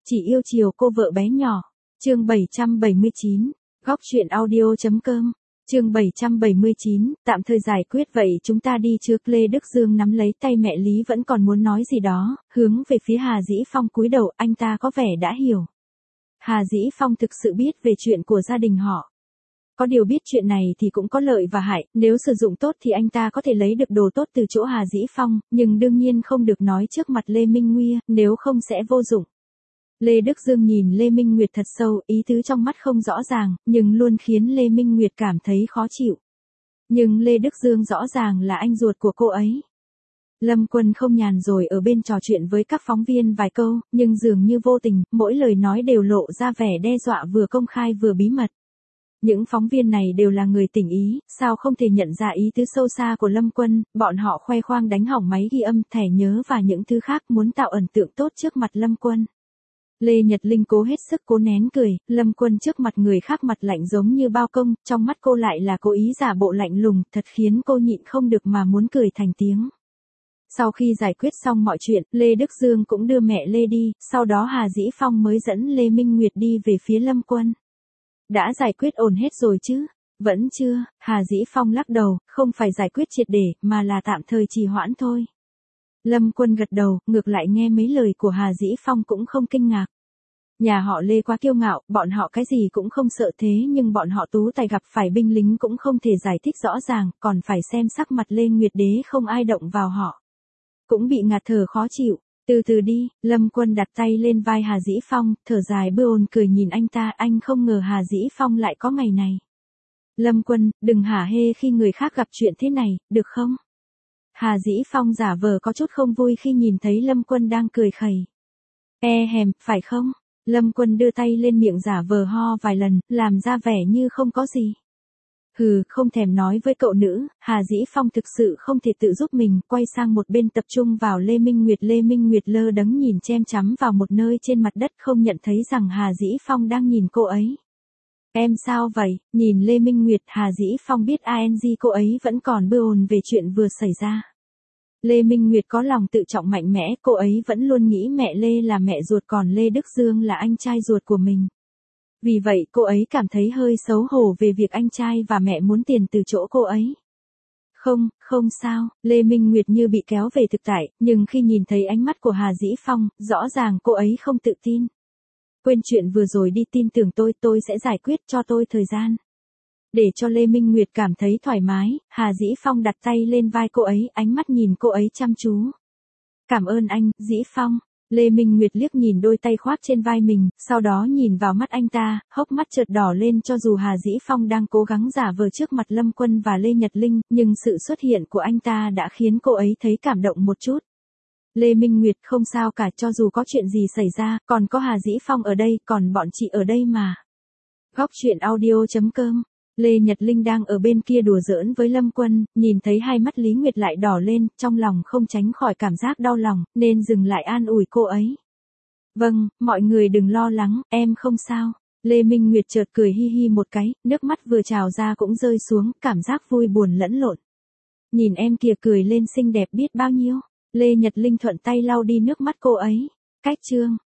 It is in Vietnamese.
Chỉ yêu chiều cô vợ bé nhỏ. Chương 779. Góc truyện audio.com. Chương 779, tạm thời giải quyết vậy chúng ta đi trước. Lê Đức Dương nắm lấy tay mẹ Lý vẫn còn muốn nói gì đó, hướng về phía Hà Dĩ Phong cúi đầu, anh ta có vẻ đã hiểu. Hà Dĩ Phong thực sự biết về chuyện của gia đình họ. Có điều biết chuyện này thì cũng có lợi và hại, nếu sử dụng tốt thì anh ta có thể lấy được đồ tốt từ chỗ Hà Dĩ Phong, nhưng đương nhiên không được nói trước mặt Lê Minh Nguya, nếu không sẽ vô dụng. Lê Đức Dương nhìn Lê Minh Nguyệt thật sâu, ý tứ trong mắt không rõ ràng, nhưng luôn khiến Lê Minh Nguyệt cảm thấy khó chịu. Nhưng Lê Đức Dương rõ ràng là anh ruột của cô ấy. Lâm Quân không nhàn rồi ở bên trò chuyện với các phóng viên vài câu, nhưng dường như vô tình, mỗi lời nói đều lộ ra vẻ đe dọa vừa công khai vừa bí mật. Những phóng viên này đều là người tỉnh ý, sao không thể nhận ra ý tứ sâu xa của Lâm Quân, bọn họ khoe khoang đánh hỏng máy ghi âm, thẻ nhớ và những thứ khác muốn tạo ấn tượng tốt trước mặt Lâm Quân. Lê Nhật Linh cố hết sức cố nén cười, Lâm Quân trước mặt người khác mặt lạnh giống như bao công, trong mắt cô lại là cố ý giả bộ lạnh lùng, thật khiến cô nhịn không được mà muốn cười thành tiếng. Sau khi giải quyết xong mọi chuyện, Lê Đức Dương cũng đưa mẹ Lê đi, sau đó Hà Dĩ Phong mới dẫn Lê Minh Nguyệt đi về phía Lâm Quân. Đã giải quyết ổn hết rồi chứ? Vẫn chưa, Hà Dĩ Phong lắc đầu, không phải giải quyết triệt để, mà là tạm thời trì hoãn thôi. Lâm Quân gật đầu, ngược lại nghe mấy lời của Hà Dĩ Phong cũng không kinh ngạc. Nhà họ Lê quá kiêu ngạo, bọn họ cái gì cũng không sợ thế nhưng bọn họ tú tài gặp phải binh lính cũng không thể giải thích rõ ràng, còn phải xem sắc mặt Lê Nguyệt Đế không ai động vào họ. Cũng bị ngạt thở khó chịu, từ từ đi, Lâm Quân đặt tay lên vai Hà Dĩ Phong, thở dài bơ ồn cười nhìn anh ta, anh không ngờ Hà Dĩ Phong lại có ngày này. Lâm Quân, đừng hả hê khi người khác gặp chuyện thế này, được không? Hà Dĩ Phong giả vờ có chút không vui khi nhìn thấy Lâm Quân đang cười khẩy. Hèm, phải không? Lâm Quân đưa tay lên miệng giả vờ ho vài lần, làm ra vẻ như không có gì. Hừ, không thèm nói với cậu nữ, Hà Dĩ Phong thực sự không thể tự giúp mình, quay sang một bên tập trung vào Lê Minh Nguyệt. Lê Minh Nguyệt lơ đắng nhìn chăm chăm vào một nơi trên mặt đất không nhận thấy rằng Hà Dĩ Phong đang nhìn cô ấy. Em sao vậy? Nhìn Lê Minh Nguyệt, Hà Dĩ Phong biết cô ấy vẫn còn bơ ồn về chuyện vừa xảy ra. Lê Minh Nguyệt có lòng tự trọng mạnh mẽ, cô ấy vẫn luôn nghĩ mẹ Lê là mẹ ruột còn Lê Đức Dương là anh trai ruột của mình. Vì vậy cô ấy cảm thấy hơi xấu hổ về việc anh trai và mẹ muốn tiền từ chỗ cô ấy. Không sao, Lê Minh Nguyệt như bị kéo về thực tại, nhưng khi nhìn thấy ánh mắt của Hà Dĩ Phong, rõ ràng cô ấy không tự tin. Quên chuyện vừa rồi đi, tin tưởng tôi sẽ giải quyết, cho tôi thời gian. Để cho Lê Minh Nguyệt cảm thấy thoải mái, Hà Dĩ Phong đặt tay lên vai cô ấy, ánh mắt nhìn cô ấy chăm chú. Cảm ơn anh, Dĩ Phong. Lê Minh Nguyệt liếc nhìn đôi tay khoác trên vai mình, sau đó nhìn vào mắt anh ta, hốc mắt chợt đỏ lên cho dù Hà Dĩ Phong đang cố gắng giả vờ trước mặt Lâm Quân và Lê Nhật Linh, nhưng sự xuất hiện của anh ta đã khiến cô ấy thấy cảm động một chút. Lê Minh Nguyệt không sao cả, cho dù có chuyện gì xảy ra, còn có Hà Dĩ Phong ở đây, còn bọn chị ở đây mà. Góc truyện audio.com. Lê Nhật Linh đang ở bên kia đùa giỡn với Lâm Quân, nhìn thấy hai mắt Lý Nguyệt lại đỏ lên, trong lòng không tránh khỏi cảm giác đau lòng, nên dừng lại an ủi cô ấy. Vâng, mọi người đừng lo lắng, em không sao. Lê Minh Nguyệt chợt cười hi hi một cái, nước mắt vừa trào ra cũng rơi xuống, cảm giác vui buồn lẫn lộn. Nhìn em kìa, cười lên xinh đẹp biết bao nhiêu. Lê Nhật Linh thuận tay lau đi nước mắt cô ấy. Cách chương.